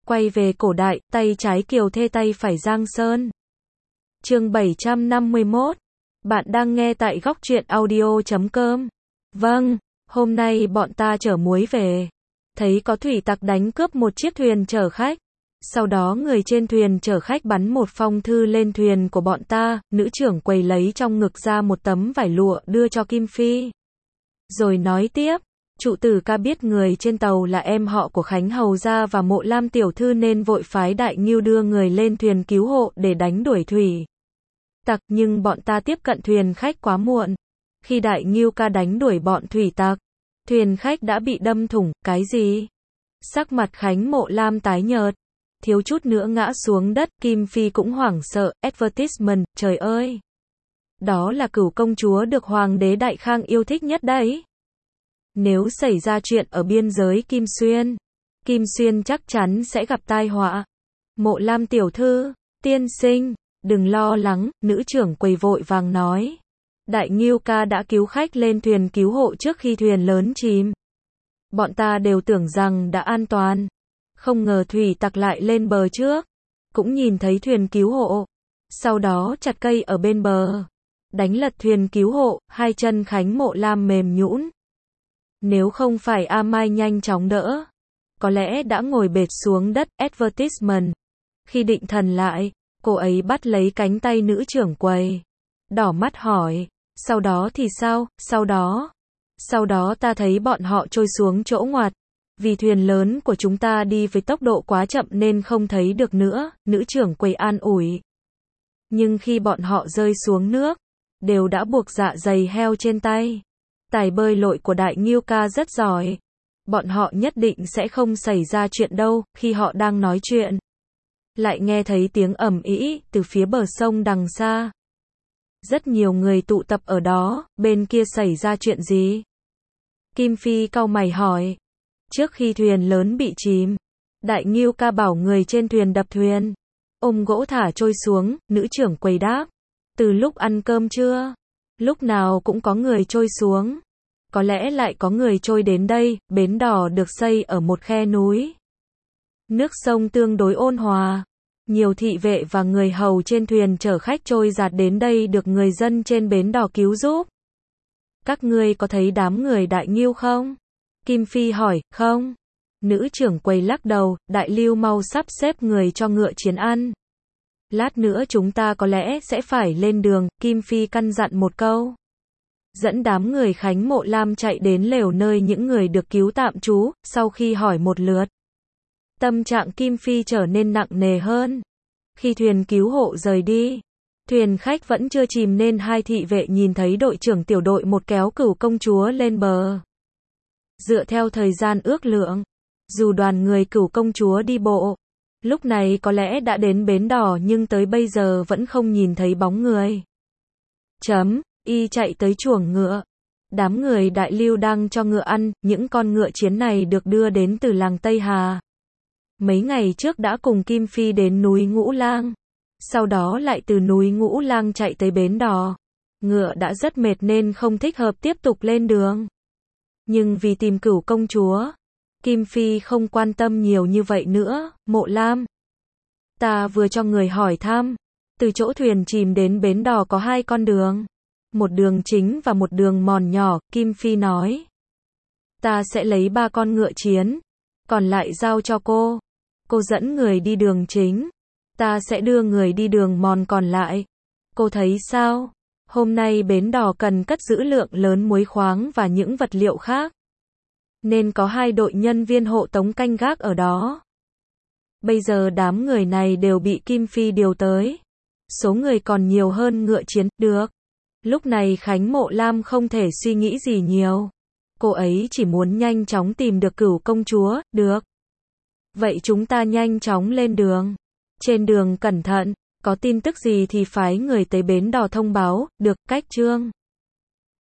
Quay về cổ đại, tay trái Kiều Thê tay phải Giang Sơn. Chương 751. Bạn đang nghe tại góc truyện audio.com. Vâng, hôm nay bọn ta chở muối về. Thấy có thủy tặc đánh cướp một chiếc thuyền chở khách. Sau đó người trên thuyền chở khách bắn một phong thư lên thuyền của bọn ta, nữ trưởng quầy lấy trong ngực ra một tấm vải lụa đưa cho Kim Phi. Rồi nói tiếp, trụ tử ca biết người trên tàu là em họ của Khánh Hầu gia và Mộ Lam tiểu thư nên vội phái Đại Ngưu đưa người lên thuyền cứu hộ để đánh đuổi thủy tặc, nhưng bọn ta tiếp cận thuyền khách quá muộn. Khi Đại Ngưu ca đánh đuổi bọn thủy tặc, thuyền khách đã bị đâm thủng. Cái gì? Sắc mặt Khánh Mộ Lam tái nhợt, thiếu chút nữa ngã xuống đất. Kim Phi cũng hoảng sợ. Advertisement, trời ơi! Đó là Cửu công chúa được Hoàng đế Đại Khang yêu thích nhất đấy. Nếu xảy ra chuyện ở biên giới Kim Xuyên chắc chắn sẽ gặp tai họa. Mộ Lam tiểu thư, tiên sinh, đừng lo lắng, nữ trưởng quầy vội vàng nói. Đại Ngưu ca đã cứu khách lên thuyền cứu hộ trước khi thuyền lớn chìm. Bọn ta đều tưởng rằng đã an toàn. Không ngờ thủy tặc lại lên bờ trước. Cũng nhìn thấy thuyền cứu hộ. Sau đó chặt cây ở bên bờ. Đánh lật thuyền cứu hộ, hai chân Khánh Mộ Lam mềm nhũn. Nếu không phải A Mai nhanh chóng đỡ, có lẽ đã ngồi bệt xuống đất. Advertisement. Khi định thần lại, cô ấy bắt lấy cánh tay nữ trưởng quầy. Đỏ mắt hỏi, sau đó thì sao? Sau đó ta thấy bọn họ trôi xuống chỗ ngoặt. Vì thuyền lớn của chúng ta đi với tốc độ quá chậm nên không thấy được nữa, nữ trưởng quầy an ủi. Nhưng khi bọn họ rơi xuống nước, đều đã buộc dạ dày heo trên tay. Tài bơi lội của Đại Ngưu ca rất giỏi. Bọn họ nhất định sẽ không xảy ra chuyện đâu. Khi họ đang nói chuyện, lại nghe thấy tiếng ầm ĩ từ phía bờ sông đằng xa. Rất nhiều người tụ tập ở đó. Bên kia xảy ra chuyện gì? Kim Phi cau mày hỏi. Trước khi thuyền lớn bị chìm, Đại Ngưu ca bảo người trên thuyền đập thuyền, ôm gỗ thả trôi xuống. Nữ trưởng quầy đáp. Từ lúc ăn cơm trưa, lúc nào cũng có người trôi xuống. Có lẽ lại có người trôi đến đây. Bến đò được xây ở một khe núi. Nước sông tương đối ôn hòa. Nhiều thị vệ và người hầu trên thuyền chở khách trôi dạt đến đây được người dân trên bến đò cứu giúp. Các ngươi có thấy đám người Đại Ngưu không? Kim Phi hỏi. Không. Nữ trưởng quầy lắc đầu. Đại Lưu mau sắp xếp người cho ngựa chiến ăn. Lát nữa chúng ta có lẽ sẽ phải lên đường. Kim Phi căn dặn một câu. Dẫn đám người Khánh Mộ Lam chạy đến lều nơi những người được cứu tạm trú. Sau khi hỏi một lượt, tâm trạng Kim Phi trở nên nặng nề hơn. Khi thuyền cứu hộ rời đi, thuyền khách vẫn chưa chìm nên hai thị vệ nhìn thấy đội trưởng tiểu đội một kéo Cửu công chúa lên bờ. Dựa theo thời gian ước lượng, dù đoàn người Cửu công chúa đi bộ, lúc này có lẽ đã đến bến đò nhưng tới bây giờ vẫn không nhìn thấy bóng người. Y chạy tới chuồng ngựa. Đám người Đại Lưu đang cho ngựa ăn. Những con ngựa chiến này được đưa đến từ làng Tây Hà. Mấy ngày trước đã cùng Kim Phi đến núi Ngũ Lang. Sau đó lại từ núi Ngũ Lang chạy tới bến đò. Ngựa đã rất mệt nên không thích hợp tiếp tục lên đường. Nhưng vì tìm Cửu công chúa, Kim Phi không quan tâm nhiều như vậy nữa. Mộ Lam, ta vừa cho người hỏi thăm. Từ chỗ thuyền chìm đến bến đò có hai con đường. Một đường chính và một đường mòn nhỏ. Kim Phi nói. Ta sẽ lấy 3 con ngựa chiến. Còn lại giao cho cô. Cô dẫn người đi đường chính. Ta sẽ đưa người đi đường mòn còn lại. Cô thấy sao? Hôm nay bến đò cần cất giữ lượng lớn muối khoáng và những vật liệu khác. Nên có 2 đội nhân viên hộ tống canh gác ở đó. Bây giờ đám người này đều bị Kim Phi điều tới. Số người còn nhiều hơn ngựa chiến. Được. Lúc này Khánh Mộ Lam không thể suy nghĩ gì nhiều. Cô ấy chỉ muốn nhanh chóng tìm được Cửu công chúa. Được. Vậy chúng ta nhanh chóng lên đường. Trên đường cẩn thận. Có tin tức gì thì phái người tới bến đò thông báo. Được. Cách chương